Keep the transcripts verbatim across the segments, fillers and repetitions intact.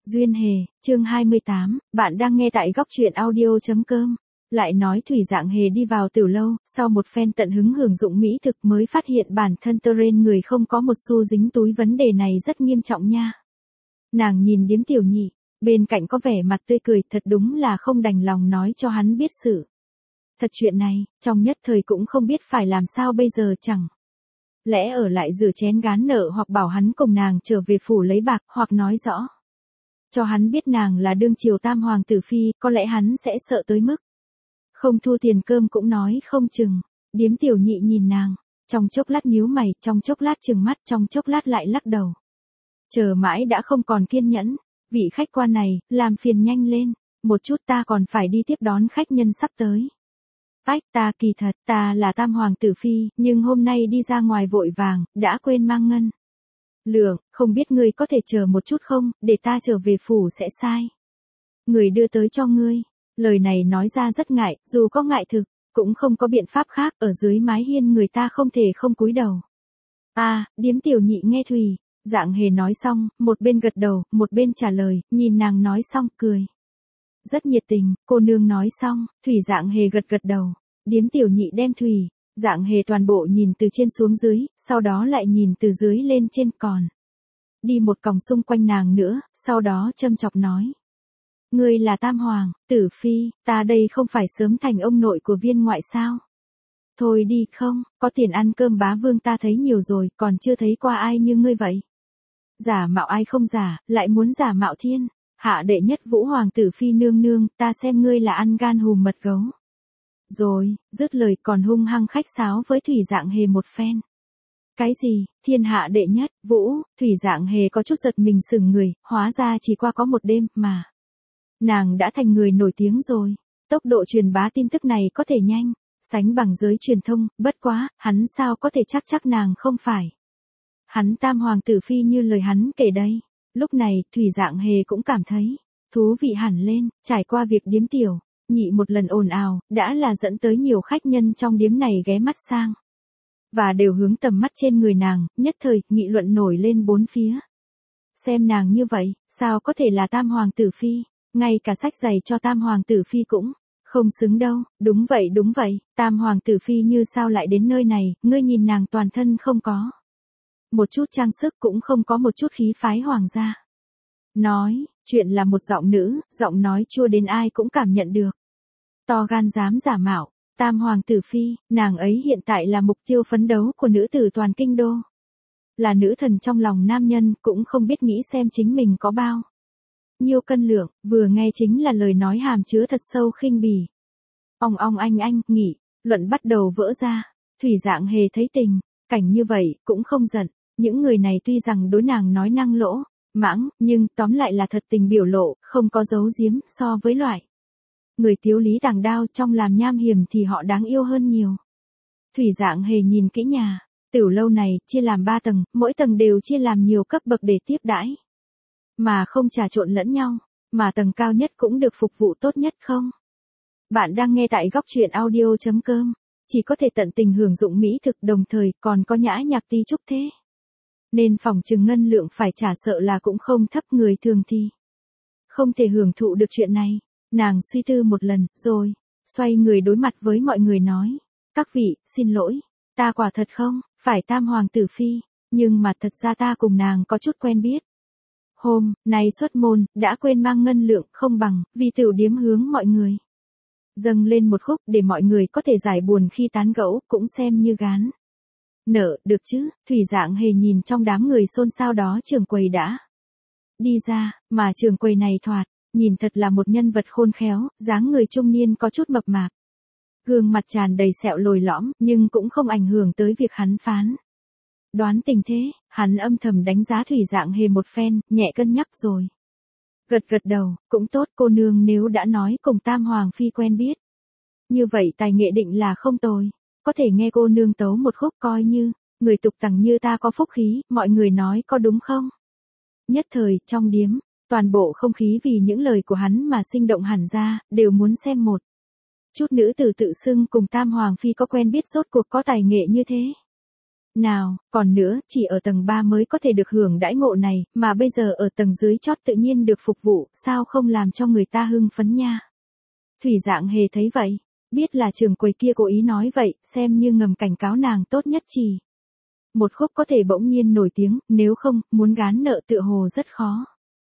Duyên Hề, chương hai mươi tám, bạn đang nghe tại góc truyện audio.com. Lại nói Thủy Dạng Hề đi vào tiểu lâu, sau một phen tận hứng hưởng dụng mỹ thực mới phát hiện bản thân Teren người không có một xu dính túi, vấn đề này rất nghiêm trọng nha. Nàng nhìn Điếm Tiểu Nhị, bên cạnh có vẻ mặt tươi cười, thật đúng là không đành lòng nói cho hắn biết sự. Thật chuyện này, trong nhất thời cũng không biết phải làm sao bây giờ, chẳng lẽ ở lại rửa chén gán nợ, hoặc bảo hắn cùng nàng trở về phủ lấy bạc, hoặc nói rõ cho hắn biết nàng là đương triều tam hoàng tử phi, có lẽ hắn sẽ sợ tới mức không thu tiền cơm cũng nói không chừng. Điếm Tiểu Nhị nhìn nàng, trong chốc lát nhíu mày, trong chốc lát trừng mắt, trong chốc lát lại lắc đầu. Chờ mãi đã không còn kiên nhẫn, vị khách quan này, làm phiền nhanh lên, một chút ta còn phải đi tiếp đón khách nhân sắp tới. Ách, ta kỳ thật, ta là tam hoàng tử phi, nhưng hôm nay đi ra ngoài vội vàng, đã quên mang ngân lượng, không biết ngươi có thể chờ một chút không, để ta trở về phủ sẽ sai người đưa tới cho ngươi. Lời này nói ra rất ngại, dù có ngại thực, cũng không có biện pháp khác, ở dưới mái hiên người ta không thể không cúi đầu. A, à, Điếm Tiểu Nhị nghe Thủy Dạng Hề nói xong, một bên gật đầu, một bên trả lời, nhìn nàng nói xong, cười rất nhiệt tình. Cô nương nói xong, Thủy Dạng Hề gật gật đầu. Điếm Tiểu Nhị đem Thủy Dạng Hề toàn bộ nhìn từ trên xuống dưới, sau đó lại nhìn từ dưới lên trên, còn đi một vòng xung quanh nàng nữa, sau đó châm chọc nói: ngươi là tam hoàng tử phi, ta đây không phải sớm thành ông nội của viên ngoại sao? Thôi đi, không, có tiền ăn cơm bá vương ta thấy nhiều rồi, còn chưa thấy qua ai như ngươi vậy. Giả mạo ai không giả, lại muốn giả mạo thiên hạ đệ nhất vũ hoàng tử phi nương nương, ta xem ngươi là ăn gan hùm mật gấu. Rồi, dứt lời còn hung hăng khách sáo với Thủy Dạng Hề một phen. Cái gì, thiên hạ đệ nhất, vũ, Thủy Dạng Hề có chút giật mình sững người, hóa ra chỉ qua có một đêm, mà nàng đã thành người nổi tiếng rồi. Tốc độ truyền bá tin tức này có thể nhanh sánh bằng giới truyền thông, bất quá, hắn sao có thể chắc chắc nàng không phải hắn tam hoàng tử phi như lời hắn kể đây. Lúc này, Thủy Dạng Hề cũng cảm thấy thú vị hẳn lên, trải qua việc Điếm Tiểu Nhị một lần ồn ào, đã là dẫn tới nhiều khách nhân trong điếm này ghé mắt sang, và đều hướng tầm mắt trên người nàng, nhất thời, nghị luận nổi lên bốn phía. Xem nàng như vậy, sao có thể là tam hoàng tử phi, ngay cả sách giày cho tam hoàng tử phi cũng không xứng đâu. Đúng vậy đúng vậy, tam hoàng tử phi như sao lại đến nơi này, ngươi nhìn nàng toàn thân không có một chút trang sức, cũng không có một chút khí phái hoàng gia. Nói, chuyện là một giọng nữ, giọng nói chua đến ai cũng cảm nhận được. To gan dám giả mạo tam hoàng tử phi, nàng ấy hiện tại là mục tiêu phấn đấu của nữ tử toàn kinh đô. Là nữ thần trong lòng nam nhân, cũng không biết nghĩ xem chính mình có bao nhiêu cân lượng, vừa nghe chính là lời nói hàm chứa thật sâu khinh bỉ. Ong ong anh anh, nghỉ, luận bắt đầu vỡ ra. Thủy Dạng Hề thấy tình cảnh như vậy, cũng không giận. Những người này tuy rằng đối nàng nói năng lỗ mãng, nhưng tóm lại là thật tình biểu lộ, không có giấu giếm. So với loại người tiếu lý tàng đao trong làm nham hiểm thì họ đáng yêu hơn nhiều. Thủy Dạng Hề nhìn kỹ nhà tiểu lâu này, chia làm ba tầng, mỗi tầng đều chia làm nhiều cấp bậc để tiếp đãi, mà không trà trộn lẫn nhau, mà tầng cao nhất cũng được phục vụ tốt nhất không. Bạn đang nghe tại góc truyện audio.com, chỉ có thể tận tình hưởng dụng mỹ thực, đồng thời còn có nhã nhạc ti trúc thế. Nên phòng trừng ngân lượng phải trả sợ là cũng không thấp, người thường thì không thể hưởng thụ được chuyện này. Nàng suy tư một lần, rồi xoay người đối mặt với mọi người nói: các vị, xin lỗi, ta quả thật không phải tam hoàng tử phi, nhưng mà thật ra ta cùng nàng có chút quen biết. Hôm nay xuất môn, đã quên mang ngân lượng, không bằng vì tiểu điếm hướng mọi người dâng lên một khúc, để mọi người có thể giải buồn khi tán gẫu, cũng xem như gán nợ, được chứ. Thủy Dạng Hề nhìn trong đám người xôn xao đó trưởng quầy đã đi ra, mà trưởng quầy này thoạt nhìn thật là một nhân vật khôn khéo, dáng người trung niên có chút mập mạp, gương mặt tràn đầy sẹo lồi lõm, nhưng cũng không ảnh hưởng tới việc hắn phán đoán tình thế. Hắn âm thầm đánh giá Thủy Dạng Hề một phen, nhẹ cân nhắc rồi gật gật đầu, cũng tốt, cô nương nếu đã nói cùng tam hoàng phi quen biết, như vậy tài nghệ định là không tồi, có thể nghe cô nương tấu một khúc, coi như người tục tằng như ta có phúc khí, mọi người nói có đúng không? Nhất thời, trong điếm, toàn bộ không khí vì những lời của hắn mà sinh động hẳn ra, đều muốn xem một chút nữ tử tự xưng cùng tam hoàng phi có quen biết, rốt cuộc có tài nghệ như thế Nào, còn nữa, chỉ ở tầng ba mới có thể được hưởng đãi ngộ này, mà bây giờ ở tầng dưới chót tự nhiên được phục vụ, sao không làm cho người ta hưng phấn nha. Thủy Dạng Hề thấy vậy, biết là trưởng quầy kia cố ý nói vậy, xem như ngầm cảnh cáo nàng tốt nhất chỉ. Một khúc có thể bỗng nhiên nổi tiếng, nếu không, muốn gán nợ tựa hồ rất khó.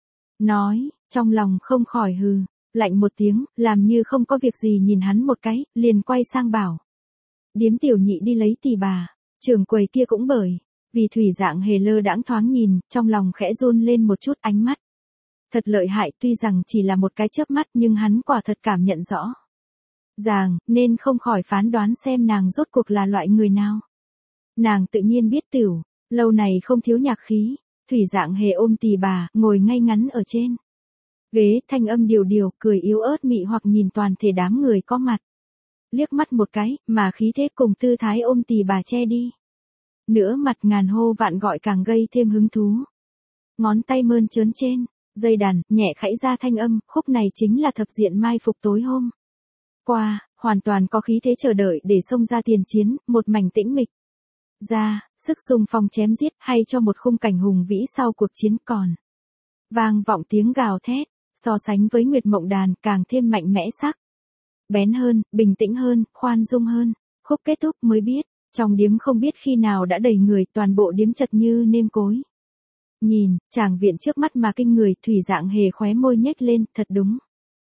Nói, trong lòng không khỏi hừ, lạnh một tiếng, làm như không có việc gì nhìn hắn một cái, liền quay sang bảo. Điếm tiểu nhị đi lấy tỳ bà, trưởng quầy kia cũng bởi, vì Thủy Dạng Hề lơ đãng thoáng nhìn, trong lòng khẽ run lên một chút ánh mắt. Thật lợi hại, tuy rằng chỉ là một cái chớp mắt nhưng hắn quả thật cảm nhận rõ. Ràng, nên không khỏi phán đoán xem nàng rốt cuộc là loại người nào. Nàng tự nhiên biết Tiểu, lâu này không thiếu nhạc khí, Thủy Dạng Hề ôm tỳ bà, ngồi ngay ngắn ở trên ghế, thanh âm điều điều, cười yếu ớt mị hoặc nhìn toàn thể đám người có mặt. Liếc mắt một cái, mà khí thế cùng tư thái ôm tỳ bà che đi. Nữa mặt ngàn hô vạn gọi càng gây thêm hứng thú. Ngón tay mơn trớn trên, dây đàn, nhẹ khẽ ra thanh âm, khúc này chính là thập diện mai phục tối hôm qua, hoàn toàn có khí thế chờ đợi để xông ra tiền chiến, một mảnh tĩnh mịch. Ra, sức xung phong chém giết hay cho một khung cảnh hùng vĩ sau cuộc chiến còn. Vang vọng tiếng gào thét, so sánh với Nguyệt Mộng Đàn càng thêm mạnh mẽ sắc. Bén hơn, bình tĩnh hơn, khoan dung hơn, khúc kết thúc mới biết, trong điếm không biết khi nào đã đầy người, toàn bộ điếm chật như nêm cối. Nhìn, tràng viện trước mắt mà kinh người, Thủy Dạng Hề khóe môi nhếch lên, thật đúng.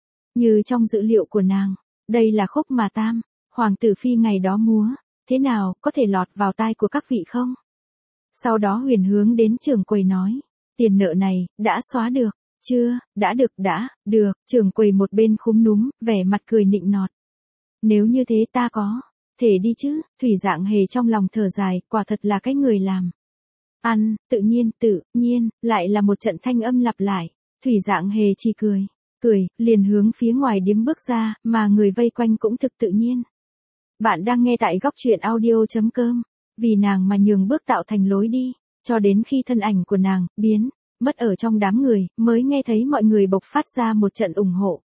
Như trong dữ liệu của nàng, đây là khúc mà Tam, Hoàng tử Phi ngày đó múa, thế nào, có thể lọt vào tai của các vị không? Sau đó Huyền hướng đến trưởng quầy nói, tiền nợ này, đã xóa được, chưa, đã được, đã, được, trưởng quầy một bên khúm núm, vẻ mặt cười nịnh nọt. Nếu như thế ta có, thể đi chứ, Thủy Dạng Hề trong lòng thở dài, quả thật là cái người làm. Ăn, tự nhiên, tự nhiên, lại là một trận thanh âm lặp lại, Thủy Dạng Hề chỉ cười, cười, liền hướng phía ngoài điếm bước ra, mà người vây quanh cũng thực tự nhiên. Bạn đang nghe tại góc truyện audio.com, vì nàng mà nhường bước tạo thành lối đi, cho đến khi thân ảnh của nàng, biến, mất ở trong đám người, mới nghe thấy mọi người bộc phát ra một trận ủng hộ.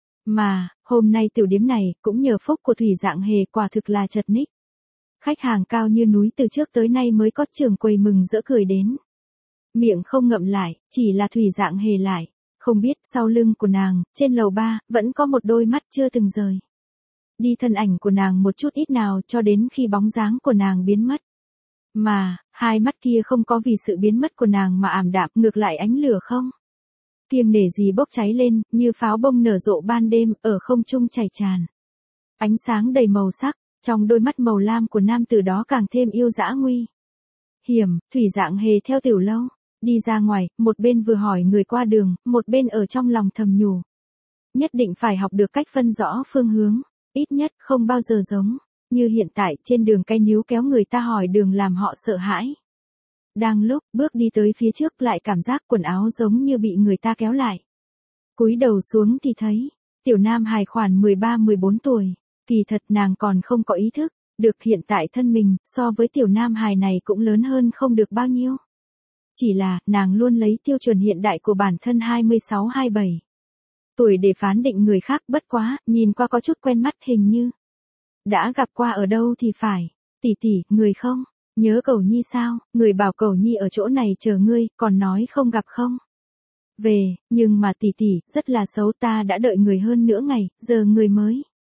Mà, hôm nay tiểu điếm này, cũng nhờ phúc của Thủy Dạng Hề quả thực là chật ních. Khách hàng cao như núi từ trước tới nay mới có trưởng quầy mừng rỡ cười đến. Miệng không ngậm lại, chỉ là Thủy Dạng Hề lại, không biết sau lưng của nàng, trên lầu ba, vẫn có một đôi mắt chưa từng rời. Đi thân ảnh của nàng một chút ít nào cho đến khi bóng dáng của nàng biến mất. Mà, hai mắt kia không có vì sự biến mất của nàng mà ảm đạm, ngược lại ánh lửa không kiêng nể gì bốc cháy lên, như pháo bông nở rộ ban đêm, ở không trung chảy tràn. Ánh sáng đầy màu sắc, trong đôi mắt màu lam của nam tử đó càng thêm yêu dã nguy hiểm. Thủy Dạng Hề theo tiểu lâu, đi ra ngoài, một bên vừa hỏi người qua đường, một bên ở trong lòng thầm nhủ. Nhất định phải học được cách phân rõ phương hướng, ít nhất không bao giờ giống như hiện tại trên đường cây níu kéo người ta hỏi đường làm họ sợ hãi. Đang lúc bước đi tới phía trước lại cảm giác quần áo giống như bị người ta kéo lại. Cúi đầu xuống thì thấy, tiểu nam hài khoảng mười ba mười bốn tuổi, kỳ thật nàng còn không có ý thức, được hiện tại thân mình, so với tiểu nam hài này cũng lớn hơn không được bao nhiêu. Chỉ là, nàng luôn lấy tiêu chuẩn hiện đại của bản thân hai mươi sáu hai mươi bảy. Tuổi để phán định người khác, bất quá, nhìn qua có chút quen mắt hình như. Đã gặp qua ở đâu thì phải, tỷ tỷ, người không? Nhớ Cẩu Nhi sao, người bảo Cẩu Nhi ở chỗ này chờ ngươi, còn nói không gặp không? Về, nhưng mà tỷ tỷ, rất là xấu, ta đã đợi người hơn nửa ngày, giờ người mới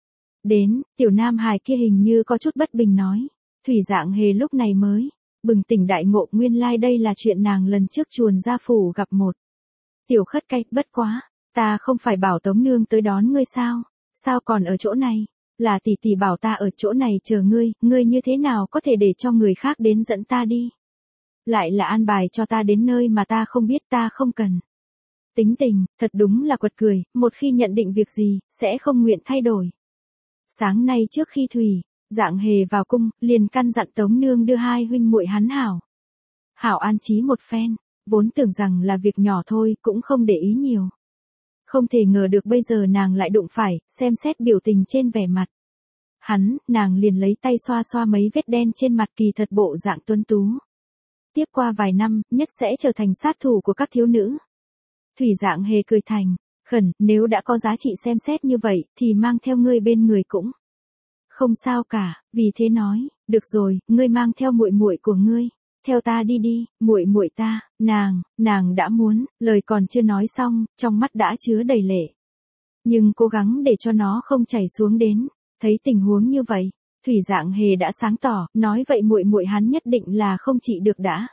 đến. Tiểu nam hài kia hình như có chút bất bình nói. Thủy Dạng Hề lúc này mới bừng tỉnh đại ngộ, nguyên lai like đây là chuyện nàng lần trước chuồn ra phủ gặp một tiểu khất cái, bất quá, ta không phải bảo Tống nương tới đón ngươi sao, sao còn ở chỗ này? Là tỷ tỷ bảo ta ở chỗ này chờ ngươi, ngươi như thế nào có thể để cho người khác đến dẫn ta đi? Lại là an bài cho ta đến nơi mà ta không biết, ta không cần. Tính tình, thật đúng là quật cười, một khi nhận định việc gì, sẽ không nguyện thay đổi. Sáng nay trước khi Thủy Dạng Hề vào cung, liền căn dặn Tống nương đưa hai huynh muội hắn hảo. Hảo an trí một phen, vốn tưởng rằng là việc nhỏ thôi, cũng không để ý nhiều. Không thể ngờ được bây giờ nàng lại đụng phải, xem xét biểu tình trên vẻ mặt hắn, nàng liền lấy tay xoa xoa mấy vết đen trên mặt, kỳ thật bộ dạng tuấn tú. Tiếp qua vài năm, nhất sẽ trở thành sát thủ của các thiếu nữ. Thủy Dạng Hề cười thành khẩn, nếu đã có giá trị xem xét như vậy, thì mang theo ngươi bên người cũng Không sao cả, vì thế nói, được rồi, ngươi mang theo muội muội của ngươi, theo ta đi đi, muội muội ta, nàng, nàng đã muốn, lời còn chưa nói xong, trong mắt đã chứa đầy lệ. Nhưng cố gắng để cho nó không chảy xuống đến, thấy tình huống như vậy, Thủy Dạng Hề đã sáng tỏ, nói vậy muội muội hắn nhất định là không trị được đã.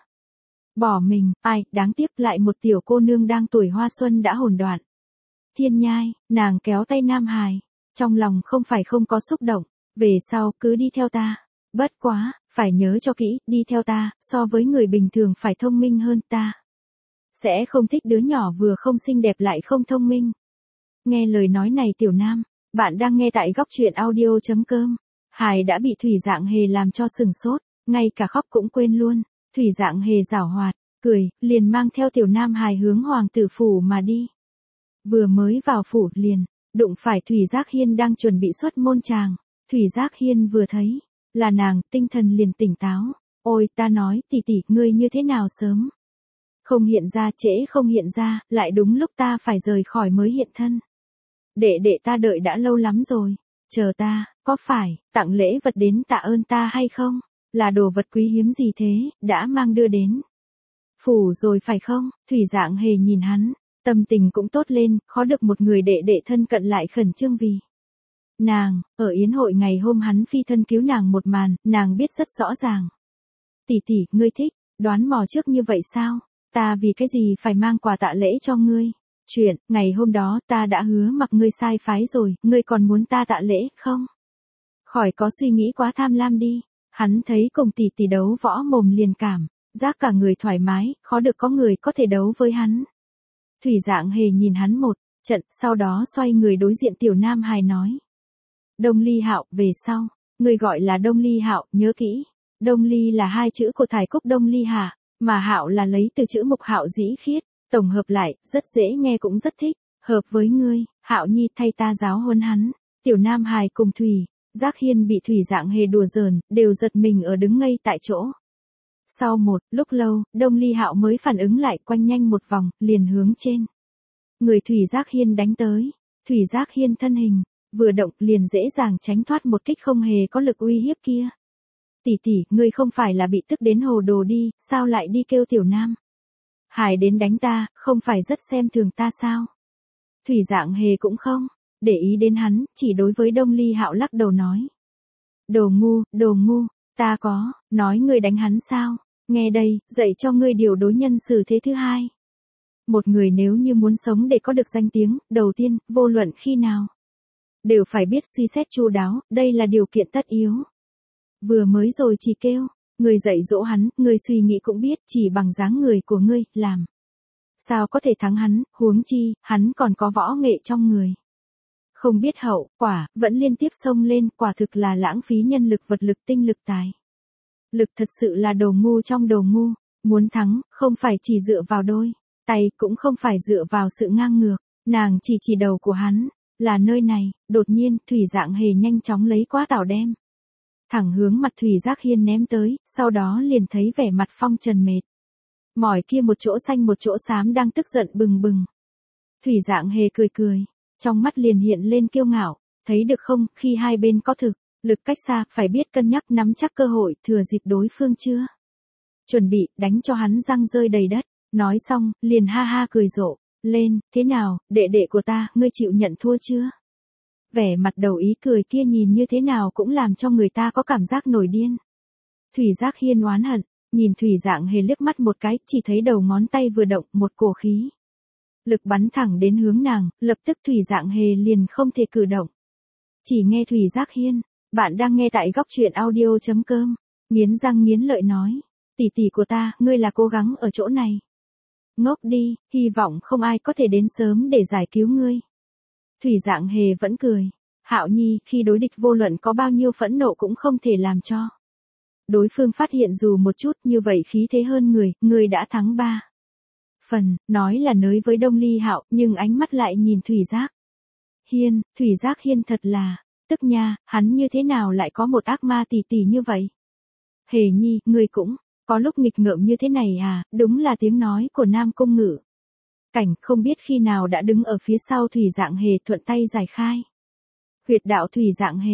Bỏ mình, ai, đáng tiếc lại một tiểu cô nương đang tuổi hoa xuân đã hồn đoạn. Thiên Nhai, nàng kéo tay Nam Hải, trong lòng không phải không có xúc động, về sau cứ đi theo ta. Bất quá, phải nhớ cho kỹ, đi theo ta, so với người bình thường phải thông minh hơn ta. Sẽ không thích đứa nhỏ vừa không xinh đẹp lại không thông minh. Nghe lời nói này Tiểu Nam, bạn đang nghe tại góc truyện audio chấm com. Hải đã bị Thủy Dạng Hề làm cho sừng sốt, ngay cả khóc cũng quên luôn. Thủy Dạng Hề giảo hoạt, cười, liền mang theo Tiểu Nam Hải hướng hoàng tử phủ mà đi. Vừa mới vào phủ liền, đụng phải Thủy Giác Hiên đang chuẩn bị xuất môn tràng. Thủy Giác Hiên vừa thấy, là nàng, tinh thần liền tỉnh táo. Ôi ta nói, tỷ tỷ, ngươi như thế nào sớm? Không hiện ra trễ không hiện ra, lại đúng lúc ta phải rời khỏi mới hiện thân. Đệ đệ ta đợi đã lâu lắm rồi, chờ ta, có phải, tặng lễ vật đến tạ ơn ta hay không? Là đồ vật quý hiếm gì thế, đã mang đưa đến. Phủ rồi phải không? Thủy Dạng Hề nhìn hắn, tâm tình cũng tốt lên, khó được một người đệ đệ thân cận lại khẩn trương vì. Nàng, ở yến hội ngày hôm hắn phi thân cứu nàng một màn, nàng biết rất rõ ràng. Tỷ tỷ, ngươi thích, đoán mò trước như vậy sao? Ta vì cái gì phải mang quà tạ lễ cho ngươi? Chuyện, ngày hôm đó ta đã hứa mặc ngươi sai phái rồi, ngươi còn muốn ta tạ lễ, không? Khỏi có suy nghĩ quá tham lam đi. Hắn thấy cùng tỷ tỷ đấu võ mồm liền cảm, giác cả người thoải mái, khó được có người có thể đấu với hắn. Thủy Dạng Hề nhìn hắn một trận, sau đó xoay người đối diện Tiểu Nam Hải nói. Đông Ly Hạo, về sau, người gọi là Đông Ly Hạo, nhớ kỹ. Đông Ly là hai chữ của Thải Cúc Đông Ly Hà, mà Hạo là lấy từ chữ Mục Hạo Dĩ Khiết, tổng hợp lại, rất dễ nghe cũng rất thích, hợp với ngươi, Hạo Nhi thay ta giáo huấn hắn. Tiểu Nam Hải cùng Thủy Giác Hiên bị Thủy Dạng Hề đùa giỡn, đều giật mình ở đứng ngây tại chỗ. Sau một lúc lâu, Đông Ly Hạo mới phản ứng lại, quanh nhanh một vòng, liền hướng trên. Người Thủy Giác Hiên đánh tới. Thủy Giác Hiên thân hình vừa động liền dễ dàng tránh thoát một kích không hề có lực uy hiếp kia. Tỷ tỷ, ngươi không phải là bị tức đến hồ đồ đi, sao lại đi kêu Tiểu Nam Hải đến đánh ta, không phải rất xem thường ta sao? Thủy Dạng Hề cũng không để ý đến hắn, chỉ đối với Đông Ly Hạo lắc đầu nói. Đồ ngu, đồ ngu, ta có, nói ngươi đánh hắn sao? Nghe đây, dạy cho ngươi điều đối nhân xử thế thứ hai. Một người nếu như muốn sống để có được danh tiếng, đầu tiên, vô luận khi nào, đều phải biết suy xét chu đáo, đây là điều kiện tất yếu. Vừa mới rồi chỉ kêu, người dạy dỗ hắn, người suy nghĩ cũng biết, chỉ bằng dáng người của ngươi, làm. Sao có thể thắng hắn, huống chi, hắn còn có võ nghệ trong người. Không biết hậu, quả, vẫn liên tiếp xông lên, quả thực là lãng phí nhân lực vật lực tinh lực tài. Lực thật sự là đồ ngu trong đồ ngu, muốn thắng, không phải chỉ dựa vào đôi tay, cũng không phải dựa vào sự ngang ngược, nàng chỉ chỉ đầu của hắn, là nơi này, đột nhiên, Thủy Dạng Hề nhanh chóng lấy quá tảo đem. Thẳng hướng mặt Thủy Giác Hiên ném tới, sau đó liền thấy vẻ mặt phong trần mệt. Mỏi kia một chỗ xanh một chỗ xám đang tức giận bừng bừng. Thủy Dạng Hề cười cười, trong mắt liền hiện lên kiêu ngạo, thấy được không, khi hai bên có thực lực cách xa, phải biết cân nhắc nắm chắc cơ hội, thừa dịp đối phương chưa chuẩn bị, đánh cho hắn răng rơi đầy đất. Nói xong, liền ha ha cười rộ lên, thế nào, đệ đệ của ta, ngươi chịu nhận thua chưa? Vẻ mặt đầu ý cười kia nhìn như thế nào cũng làm cho người ta có cảm giác nổi điên. Thủy Giác Hiên oán hận, nhìn Thủy Dạng Hề liếc mắt một cái, chỉ thấy đầu ngón tay vừa động, một cổ khí lực bắn thẳng đến hướng nàng, lập tức Thủy Dạng Hề liền không thể cử động. Chỉ nghe Thủy Giác Hiên, bạn đang nghe tại góc truyện audio chấm com, nghiến răng nghiến lợi nói, tỷ tỷ của ta, ngươi là cố gắng ở chỗ này. Ngốc đi, hy vọng không ai có thể đến sớm để giải cứu ngươi. Thủy Dạng Hề vẫn cười, Hạo Nhi, khi đối địch vô luận có bao nhiêu phẫn nộ cũng không thể làm cho đối phương phát hiện dù một chút, như vậy khí thế hơn người, ngươi đã thắng ba phần, nói là nới với Đông Ly Hạo, nhưng ánh mắt lại nhìn Thủy Giác Hiên, Thủy Giác Hiên thật là, tức nha, hắn như thế nào lại có một ác ma tỷ tỷ như vậy? Hề Nhi, ngươi cũng có lúc nghịch ngợm như thế này à, đúng là tiếng nói của Nam Cung Ngự. Cảnh không biết khi nào đã đứng ở phía sau Thủy Dạng Hề thuận tay giải khai huyệt đạo Thủy Dạng Hề,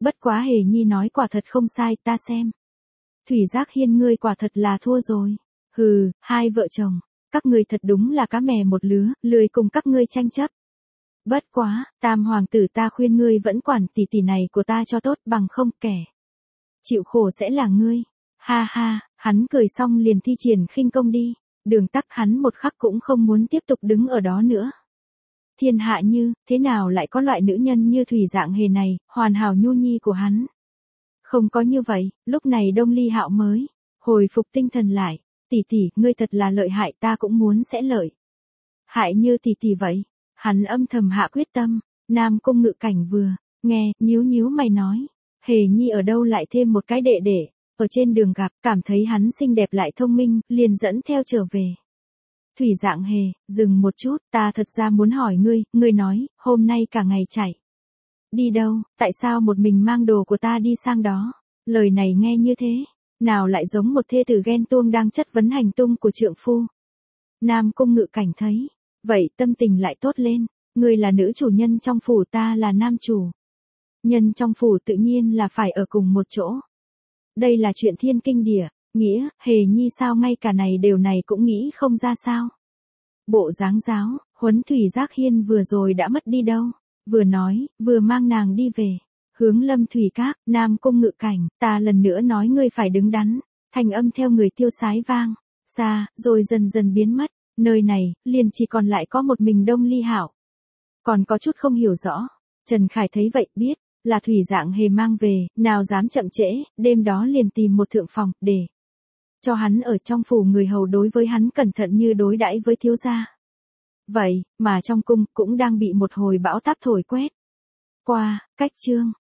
Bất quá Hề Nhi nói quả thật không sai, ta xem. Thủy Giác Hiên ngươi quả thật là thua rồi. Hừ, hai vợ chồng, các ngươi thật đúng là cá mè một lứa, lười cùng các ngươi tranh chấp. Bất quá, Tam hoàng tử ta khuyên ngươi vẫn quản tỷ tỷ này của ta cho tốt, bằng không kẻ chịu khổ sẽ là ngươi. Ha ha, hắn cười xong liền thi triển khinh công đi. Đường Tắc hắn một khắc cũng không muốn tiếp tục đứng ở đó nữa. Thiên hạ như, thế nào lại có loại nữ nhân như Thủy Dạng Hề này, hoàn hảo nhu nhi của hắn. Không có như vậy, lúc này Đông Ly Hạo mới hồi phục tinh thần lại. Tỷ tỷ, ngươi thật là lợi hại, ta cũng muốn sẽ lợi hại như tỷ tỷ vậy. Hắn âm thầm hạ quyết tâm. Nam Cung Ngự Cảnh vừa nghe, nhíu nhíu mày nói, Hề Nhi ở đâu lại thêm một cái đệ đệ. Ở trên đường gặp, cảm thấy hắn xinh đẹp lại thông minh, liền dẫn theo trở về. Thủy Dạng Hề, dừng một chút, ta thật ra muốn hỏi ngươi, ngươi nói, hôm nay cả ngày chạy. Đi đâu, tại sao một mình mang đồ của ta đi sang đó? Lời này nghe như thế, nào lại giống một thê tử ghen tuông đang chất vấn hành tung của trượng phu. Nam Cung Ngự Cảnh thấy, vậy tâm tình lại tốt lên, ngươi là nữ chủ nhân trong phủ, ta là nam chủ. Nhân trong phủ tự nhiên là phải ở cùng một chỗ. Đây là chuyện thiên kinh địa, nghĩa, Hề Nhi sao ngay cả này điều này cũng nghĩ không ra sao. Bộ dáng giáo, Huấn Thủy Giác Hiên vừa rồi đã mất đi đâu, vừa nói, vừa mang nàng đi về, hướng Lâm Thủy Các, Nam Cung Ngự Cảnh, ta lần nữa nói ngươi phải đứng đắn, thành âm theo người tiêu sái vang, xa, rồi dần dần biến mất, nơi này, liền chỉ còn lại có một mình Đông Ly Hạo. Còn có chút không hiểu rõ, Trần Khải thấy vậy biết, là Thủy Dạng Hề mang về, nào dám chậm trễ, đêm đó liền tìm một thượng phòng, để cho hắn ở trong phủ người hầu đối với hắn cẩn thận như đối đãi với thiếu gia. Vậy, mà trong cung cũng đang bị một hồi bão táp thổi quét qua, cách chương